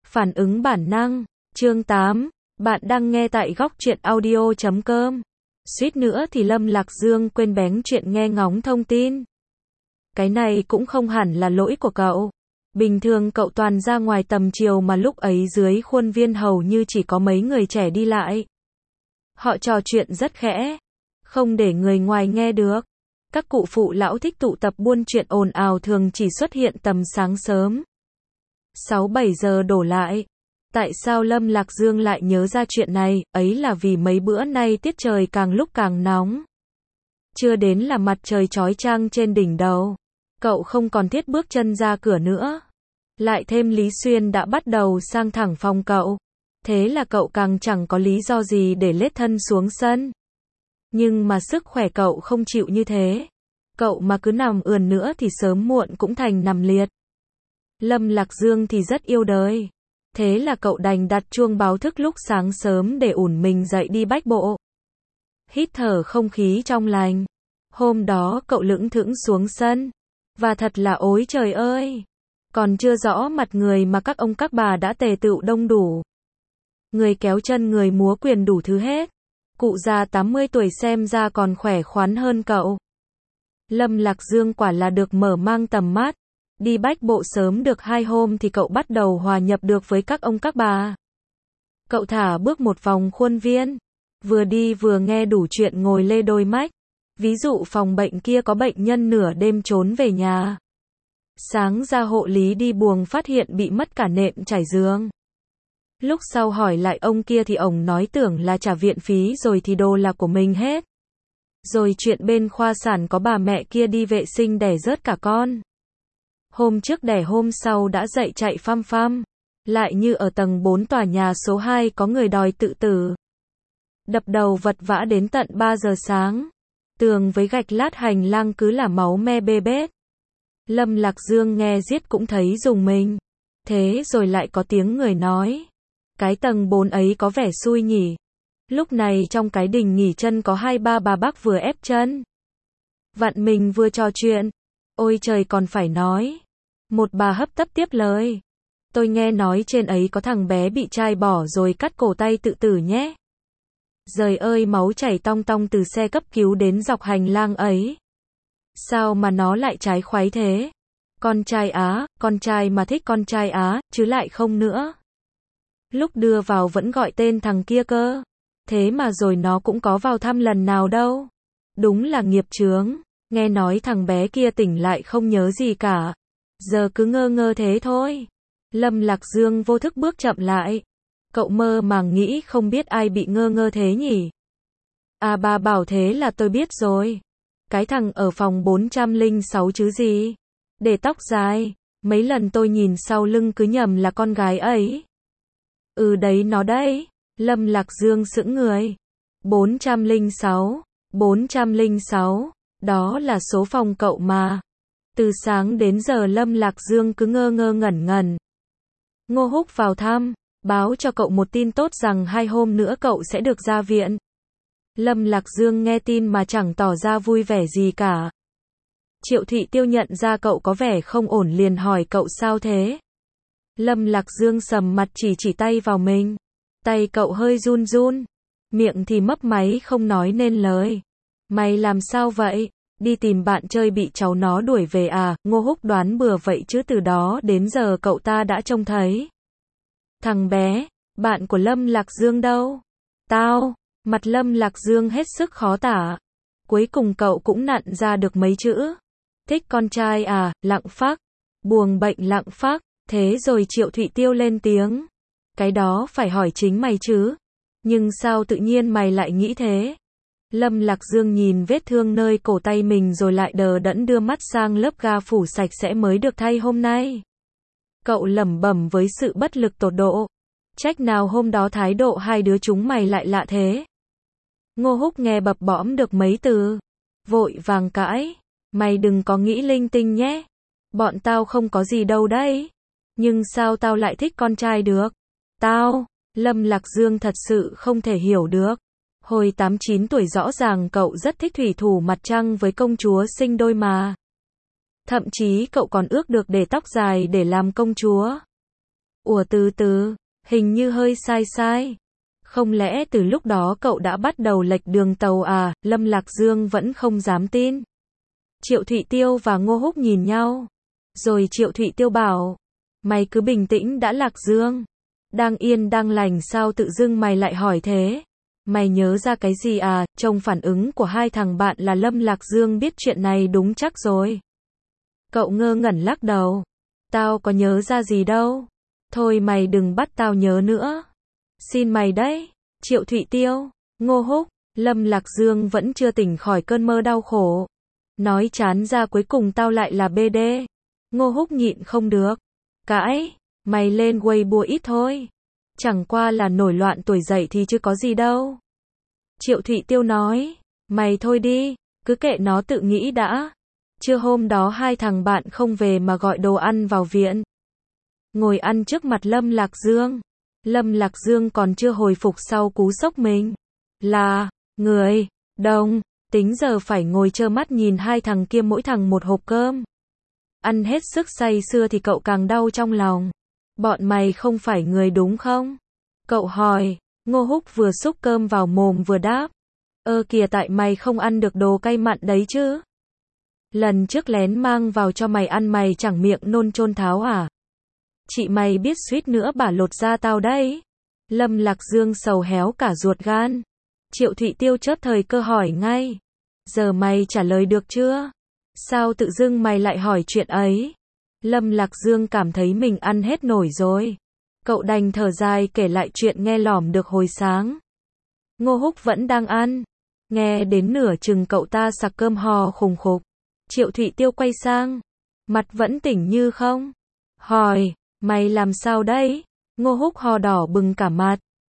Phản ứng bản năng, chương 8, bạn đang nghe tại góc truyện audio.com. Suýt nữa thì Lâm Lạc Dương quên bén chuyện nghe ngóng thông tin. Cái này cũng không hẳn là lỗi của cậu. Bình thường cậu toàn ra ngoài tầm chiều mà lúc ấy dưới khuôn viên hầu như chỉ có mấy người trẻ đi lại. Họ trò chuyện rất khẽ, không để người ngoài nghe được. Các cụ phụ lão thích tụ tập buôn chuyện ồn ào thường chỉ xuất hiện tầm sáng sớm. 6-7 giờ đổ lại. Tại sao Lâm Lạc Dương lại nhớ ra chuyện này? Ấy là vì mấy bữa nay tiết trời càng lúc càng nóng. Chưa đến là mặt trời chói chang trên đỉnh đầu. Cậu không còn thiết bước chân ra cửa nữa. Lại thêm Lý Xuyên đã bắt đầu sang thẳng phòng cậu. Thế là cậu càng chẳng có lý do gì để lết thân xuống sân. Nhưng mà sức khỏe cậu không chịu như thế. Cậu mà cứ nằm ườn nữa thì sớm muộn cũng thành nằm liệt. Lâm Lạc Dương thì rất yêu đời. Thế là cậu đành đặt chuông báo thức lúc sáng sớm để ủn mình dậy đi bách bộ. Hít thở không khí trong lành. Hôm đó cậu lững thững xuống sân. Và thật là ối trời ơi. Còn chưa rõ mặt người mà các ông các bà đã tề tựu đông đủ. Người kéo chân người múa quyền đủ thứ hết. Cụ già 80 tuổi xem ra còn khỏe khoắn hơn cậu. Lâm Lạc Dương quả là được mở mang tầm mắt. Đi bách bộ sớm được 2 hôm thì cậu bắt đầu hòa nhập được với các ông các bà. Cậu thả bước một vòng khuôn viên. Vừa đi vừa nghe đủ chuyện ngồi lê đôi mách. Ví dụ phòng bệnh kia có bệnh nhân nửa đêm trốn về nhà. Sáng ra hộ lý đi buồng phát hiện bị mất cả nệm trải giường. Lúc sau hỏi lại ông kia thì ông nói tưởng là trả viện phí rồi thì đồ là của mình hết. Rồi chuyện bên khoa sản có bà mẹ kia đi vệ sinh đẻ rớt cả con. Hôm trước đẻ hôm sau đã dậy chạy phăm phăm. Lại như ở tầng 4 tòa nhà số 2 có người đòi tự tử. Đập đầu vật vã đến tận 3 giờ sáng. Tường với gạch lát hành lang cứ là máu me bê bết. Lâm Lạc Dương nghe giết cũng thấy rùng mình. Thế rồi lại có tiếng người nói. Cái tầng 4 ấy có vẻ xui nhỉ. Lúc này trong cái đình nghỉ chân có 2-3 bà bác vừa ép chân. Vặn mình vừa trò chuyện. Ôi trời còn phải nói. Một bà hấp tấp tiếp lời. Tôi nghe nói trên ấy có thằng bé bị trai bỏ rồi cắt cổ tay tự tử nhé. Giời ơi máu chảy tong tong từ xe cấp cứu đến dọc hành lang ấy. Sao mà nó lại trái khoái thế? Con trai á, con trai mà thích con trai á, chứ lại không nữa. Lúc đưa vào vẫn gọi tên thằng kia cơ. Thế mà rồi nó cũng có vào thăm lần nào đâu. Đúng là nghiệp chướng. Nghe nói thằng bé kia tỉnh lại không nhớ gì cả. Giờ cứ ngơ ngơ thế thôi. Lâm Lạc Dương vô thức bước chậm lại. Cậu mơ màng nghĩ không biết ai bị ngơ ngơ thế nhỉ. À bà bảo thế là tôi biết rồi. Cái thằng ở phòng 406 chứ gì. Để tóc dài. Mấy lần tôi nhìn sau lưng cứ nhầm là con gái ấy. Ừ đấy nó đấy. Lâm Lạc Dương sững người. 406. 406. Đó là số phòng cậu mà. Từ sáng đến giờ Lâm Lạc Dương cứ ngơ ngơ ngẩn ngẩn. Ngô Húc vào thăm, báo cho cậu một tin tốt rằng 2 hôm nữa cậu sẽ được ra viện. Lâm Lạc Dương nghe tin mà chẳng tỏ ra vui vẻ gì cả. Triệu Thị Tiêu nhận ra cậu có vẻ không ổn liền hỏi cậu sao thế. Lâm Lạc Dương sầm mặt chỉ tay vào mình. Tay cậu hơi run run. Miệng thì mấp máy không nói nên lời. Mày làm sao vậy? Đi tìm bạn chơi bị cháu nó đuổi về à? Ngô Húc đoán bừa vậy chứ từ đó đến giờ cậu ta đã trông thấy. Thằng bé, bạn của Lâm Lạc Dương đâu? Tao, mặt Lâm Lạc Dương hết sức khó tả. Cuối cùng cậu cũng nặn ra được mấy chữ. Thích con trai à, lặng phác. Buồng bệnh lặng phác. Thế rồi Triệu Thụy Tiêu lên tiếng. Cái đó phải hỏi chính mày chứ. Nhưng sao tự nhiên mày lại nghĩ thế? Lâm Lạc Dương nhìn vết thương nơi cổ tay mình rồi lại đờ đẫn đưa mắt sang lớp ga phủ sạch sẽ mới được thay hôm nay. Cậu lẩm bẩm với sự bất lực tột độ. Trách nào hôm đó thái độ hai đứa chúng mày lại lạ thế. Ngô Húc nghe bập bõm được mấy từ. Vội vàng cãi. Mày đừng có nghĩ linh tinh nhé. Bọn tao không có gì đâu đấy. Nhưng sao tao lại thích con trai được? Tao, Lâm Lạc Dương thật sự không thể hiểu được. Hồi 8-9 tuổi rõ ràng cậu rất thích thủy thủ mặt trăng với công chúa sinh đôi mà. Thậm chí cậu còn ước được để tóc dài để làm công chúa. Ủa từ từ, hình như hơi sai sai. Không lẽ từ lúc đó cậu đã bắt đầu lệch đường tàu à? Lâm Lạc Dương vẫn không dám tin. Triệu Thụy Tiêu và Ngô Húc nhìn nhau. Rồi Triệu Thụy Tiêu bảo, mày cứ bình tĩnh đã Lạc Dương. Đang yên đang lành sao tự dưng mày lại hỏi thế? Mày nhớ ra cái gì à? Trông phản ứng của hai thằng bạn là Lâm Lạc Dương biết chuyện này đúng chắc rồi. Cậu ngơ ngẩn lắc đầu. Tao có nhớ ra gì đâu. Thôi mày đừng bắt tao nhớ nữa. Xin mày đấy. Triệu Thụy Tiêu, Ngô Húc, Lâm Lạc Dương vẫn chưa tỉnh khỏi cơn mơ đau khổ. Nói chán ra cuối cùng tao lại là BD. Ngô Húc nhịn không được. Cãi, mày lên Weibo ít thôi. Chẳng qua là nổi loạn tuổi dậy thì chứ có gì đâu. Triệu Thụy Tiêu nói, mày thôi đi, cứ kệ nó tự nghĩ đã. Trưa hôm đó hai thằng bạn không về mà gọi đồ ăn vào viện. Ngồi ăn trước mặt Lâm Lạc Dương. Lâm Lạc Dương còn chưa hồi phục sau cú sốc mình. Là, người, đông, tính giờ phải ngồi trơ mắt nhìn hai thằng kia mỗi thằng một hộp cơm. Ăn hết sức say sưa thì cậu càng đau trong lòng. Bọn mày không phải người đúng không? Cậu hỏi. Ngô Húc vừa xúc cơm vào mồm vừa đáp. Kìa tại mày không ăn được đồ cay mặn đấy chứ. Lần trước lén mang vào cho mày ăn mày chẳng miệng nôn chôn tháo à? Chị mày biết suýt nữa bả lột da tao đấy. Lâm Lạc Dương sầu héo cả ruột gan. Triệu Thụy Tiêu chớp thời cơ hỏi ngay. Giờ mày trả lời được chưa? Sao tự dưng mày lại hỏi chuyện ấy? Lâm Lạc Dương cảm thấy mình ăn hết nổi rồi. Cậu đành thở dài kể lại chuyện nghe lỏm được hồi sáng. Ngô Húc vẫn đang ăn. Nghe đến nửa chừng cậu ta sặc cơm hò khùng khục. Triệu Thụy Tiêu quay sang. Mặt vẫn tỉnh như không? Hỏi, mày làm sao đấy? Ngô Húc ho đỏ bừng cả mặt.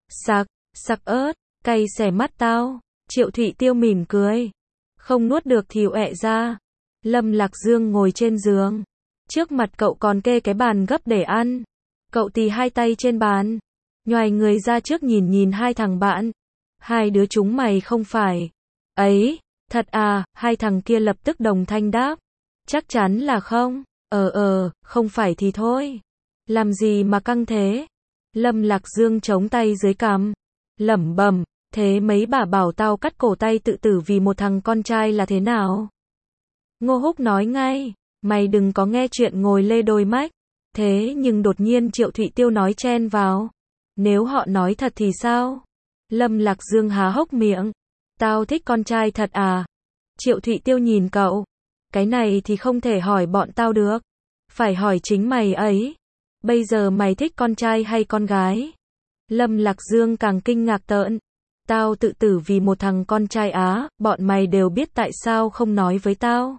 Sặc ớt, cay xẻ mắt tao. Triệu Thụy Tiêu mỉm cười. Không nuốt được thì ọe ra. Lâm Lạc Dương ngồi trên giường. Trước mặt cậu còn kê cái bàn gấp để ăn. Cậu tì hai tay trên bàn. Nhoài người ra trước nhìn nhìn hai thằng bạn. Hai đứa chúng mày không phải. Ấy, thật à, hai thằng kia lập tức đồng thanh đáp. Chắc chắn là không. Không phải thì thôi. Làm gì mà căng thế? Lâm Lạc Dương chống tay dưới cằm. Lẩm bẩm, thế mấy bà bảo tao cắt cổ tay tự tử vì một thằng con trai là thế nào? Ngô Húc nói ngay, mày đừng có nghe chuyện ngồi lê đôi mách. Thế nhưng đột nhiên Triệu Thụy Tiêu nói chen vào. Nếu họ nói thật thì sao? Lâm Lạc Dương há hốc miệng. Tao thích con trai thật à? Triệu Thụy Tiêu nhìn cậu. Cái này thì không thể hỏi bọn tao được. Phải hỏi chính mày ấy. Bây giờ mày thích con trai hay con gái? Lâm Lạc Dương càng kinh ngạc tợn. Tao tự tử vì một thằng con trai á, bọn mày đều biết tại sao không nói với tao.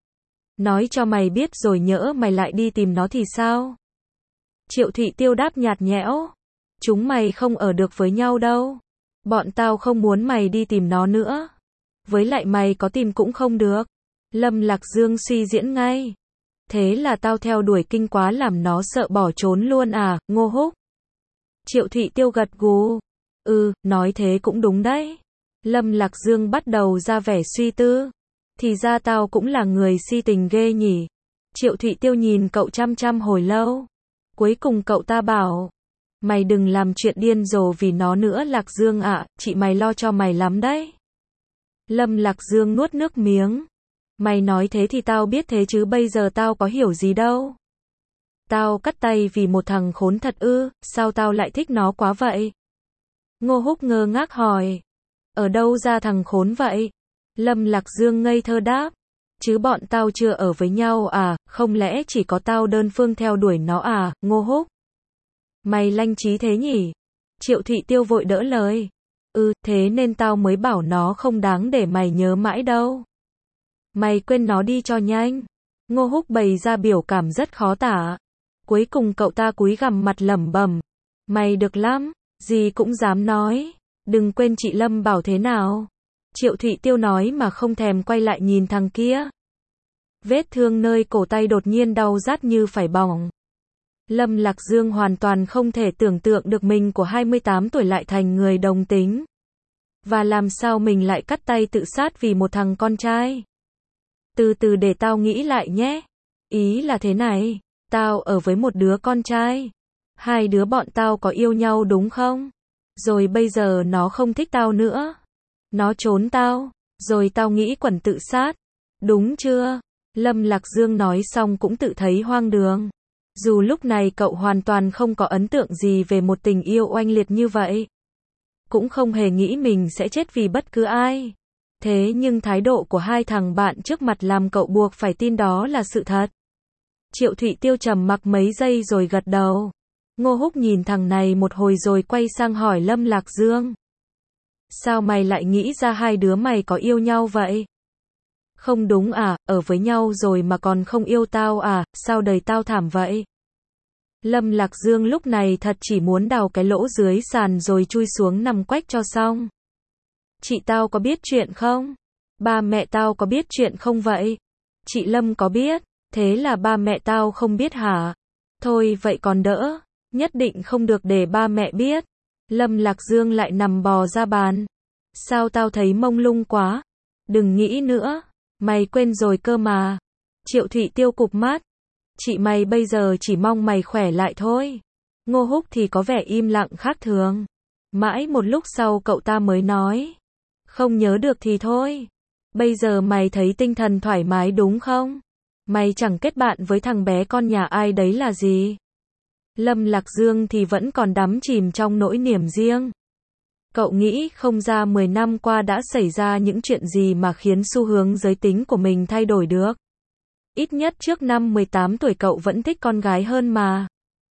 Nói cho mày biết rồi nhỡ mày lại đi tìm nó thì sao? Triệu Thụy Tiêu đáp nhạt nhẽo. Chúng mày không ở được với nhau đâu. Bọn tao không muốn mày đi tìm nó nữa. Với lại mày có tìm cũng không được. Lâm Lạc Dương suy diễn ngay. Thế là tao theo đuổi kinh quá làm nó sợ bỏ trốn luôn à, Ngô Húc? Triệu Thụy Tiêu gật gù. Nói thế cũng đúng đấy. Lâm Lạc Dương bắt đầu ra vẻ suy tư. Thì ra tao cũng là người si tình ghê nhỉ. Triệu Thụy Tiêu nhìn cậu chăm chăm hồi lâu. Cuối cùng cậu ta bảo. Mày đừng làm chuyện điên rồ vì nó nữa Lạc Dương ạ, chị mày lo cho mày lắm đấy. Lâm Lạc Dương nuốt nước miếng. Mày nói thế thì tao biết thế chứ bây giờ tao có hiểu gì đâu. Tao cắt tay vì một thằng khốn thật ư, sao tao lại thích nó quá vậy? Ngô Húc ngơ ngác hỏi. Ở đâu ra thằng khốn vậy? Lâm Lạc Dương ngây thơ đáp. Chứ bọn tao chưa ở với nhau à, không lẽ chỉ có tao đơn phương theo đuổi nó à, Ngô Húc? Mày lanh trí thế nhỉ? Triệu Thụy Tiêu vội đỡ lời. Thế nên tao mới bảo nó không đáng để mày nhớ mãi đâu. Mày quên nó đi cho nhanh. Ngô Húc bày ra biểu cảm rất khó tả. Cuối cùng cậu ta cúi gằm mặt lẩm bẩm. Mày được lắm, gì cũng dám nói. Đừng quên chị Lâm bảo thế nào. Triệu Thụy Tiêu nói mà không thèm quay lại nhìn thằng kia. Vết thương nơi cổ tay đột nhiên đau rát như phải bỏng. Lâm Lạc Dương hoàn toàn không thể tưởng tượng được mình của 28 tuổi lại thành người đồng tính. Và làm sao mình lại cắt tay tự sát vì một thằng con trai. Từ từ để tao nghĩ lại nhé. Ý là thế này, tao ở với một đứa con trai. Hai đứa bọn tao có yêu nhau đúng không? Rồi bây giờ nó không thích tao nữa. Nó trốn tao, rồi tao nghĩ quẩn tự sát. Đúng chưa? Lâm Lạc Dương nói xong cũng tự thấy hoang đường. Dù lúc này cậu hoàn toàn không có ấn tượng gì về một tình yêu oanh liệt như vậy. Cũng không hề nghĩ mình sẽ chết vì bất cứ ai. Thế nhưng thái độ của hai thằng bạn trước mặt làm cậu buộc phải tin đó là sự thật. Triệu Thụy Tiêu trầm mặc mấy giây rồi gật đầu. Ngô Húc nhìn thằng này một hồi rồi quay sang hỏi Lâm Lạc Dương. Sao mày lại nghĩ ra hai đứa mày có yêu nhau vậy? Không đúng à, ở với nhau rồi mà còn không yêu tao à, sao đời tao thảm vậy? Lâm Lạc Dương lúc này thật chỉ muốn đào cái lỗ dưới sàn rồi chui xuống nằm quách cho xong. Chị tao có biết chuyện không? Ba mẹ tao có biết chuyện không vậy? Chị Lâm có biết, thế là ba mẹ tao không biết hả? Thôi vậy còn đỡ, nhất định không được để ba mẹ biết. Lâm Lạc Dương lại nằm bò ra bàn. Sao tao thấy mông lung quá? Đừng nghĩ nữa, mày quên rồi cơ mà. Triệu Thụy Tiêu cụp mắt. Chị mày bây giờ chỉ mong mày khỏe lại thôi. Ngô Húc thì có vẻ im lặng khác thường. Mãi một lúc sau cậu ta mới nói. Không nhớ được thì thôi. Bây giờ mày thấy tinh thần thoải mái đúng không? Mày chẳng kết bạn với thằng bé con nhà ai đấy là gì? Lâm Lạc Dương thì vẫn còn đắm chìm trong nỗi niềm riêng. Cậu nghĩ không ra 10 năm qua đã xảy ra những chuyện gì mà khiến xu hướng giới tính của mình thay đổi được. Ít nhất trước năm 18 tuổi cậu vẫn thích con gái hơn mà.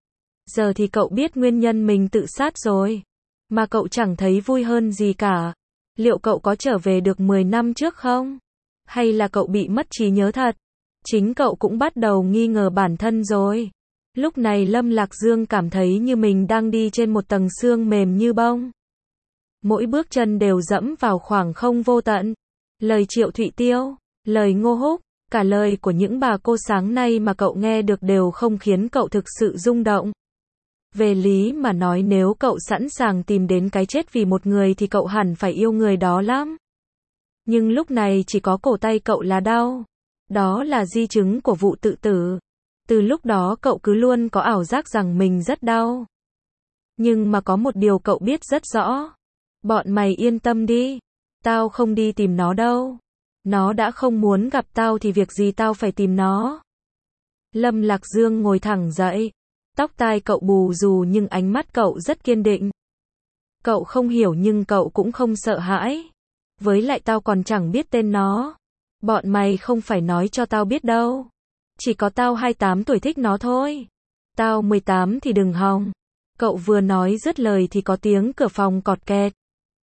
Giờ thì cậu biết nguyên nhân mình tự sát rồi. Mà cậu chẳng thấy vui hơn gì cả. Liệu cậu có trở về được 10 năm trước không? Hay là cậu bị mất trí nhớ thật? Chính cậu cũng bắt đầu nghi ngờ bản thân rồi. Lúc này Lâm Lạc Dương cảm thấy như mình đang đi trên một tầng xương mềm như bông. Mỗi bước chân đều dẫm vào khoảng không vô tận. Lời Triệu Thụy Tiêu, lời Ngô Húc, cả lời của những bà cô sáng nay mà cậu nghe được đều không khiến cậu thực sự rung động. Về lý mà nói nếu cậu sẵn sàng tìm đến cái chết vì một người thì cậu hẳn phải yêu người đó lắm. Nhưng lúc này chỉ có cổ tay cậu là đau. Đó là di chứng của vụ tự tử. Từ lúc đó cậu cứ luôn có ảo giác rằng mình rất đau. Nhưng mà có một điều cậu biết rất rõ. Bọn mày yên tâm đi. Tao không đi tìm nó đâu. Nó đã không muốn gặp tao thì việc gì tao phải tìm nó. Lâm Lạc Dương ngồi thẳng dậy. Tóc tai cậu bù rù nhưng ánh mắt cậu rất kiên định. Cậu không hiểu nhưng cậu cũng không sợ hãi. Với lại tao còn chẳng biết tên nó. Bọn mày không phải nói cho tao biết đâu. Chỉ có tao 28 tuổi thích nó thôi. Tao 18 thì đừng hòng. Cậu vừa nói dứt lời thì có tiếng cửa phòng cọt kẹt.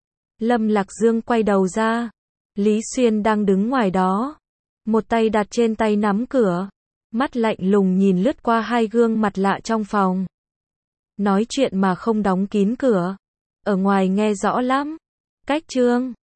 Lâm Lạc Dương quay đầu ra. Lý Xuyên đang đứng ngoài đó. Một tay đặt trên tay nắm cửa. Mắt lạnh lùng nhìn lướt qua hai gương mặt lạ trong phòng. Nói chuyện mà không đóng kín cửa. Ở ngoài nghe rõ lắm. Cách Trương.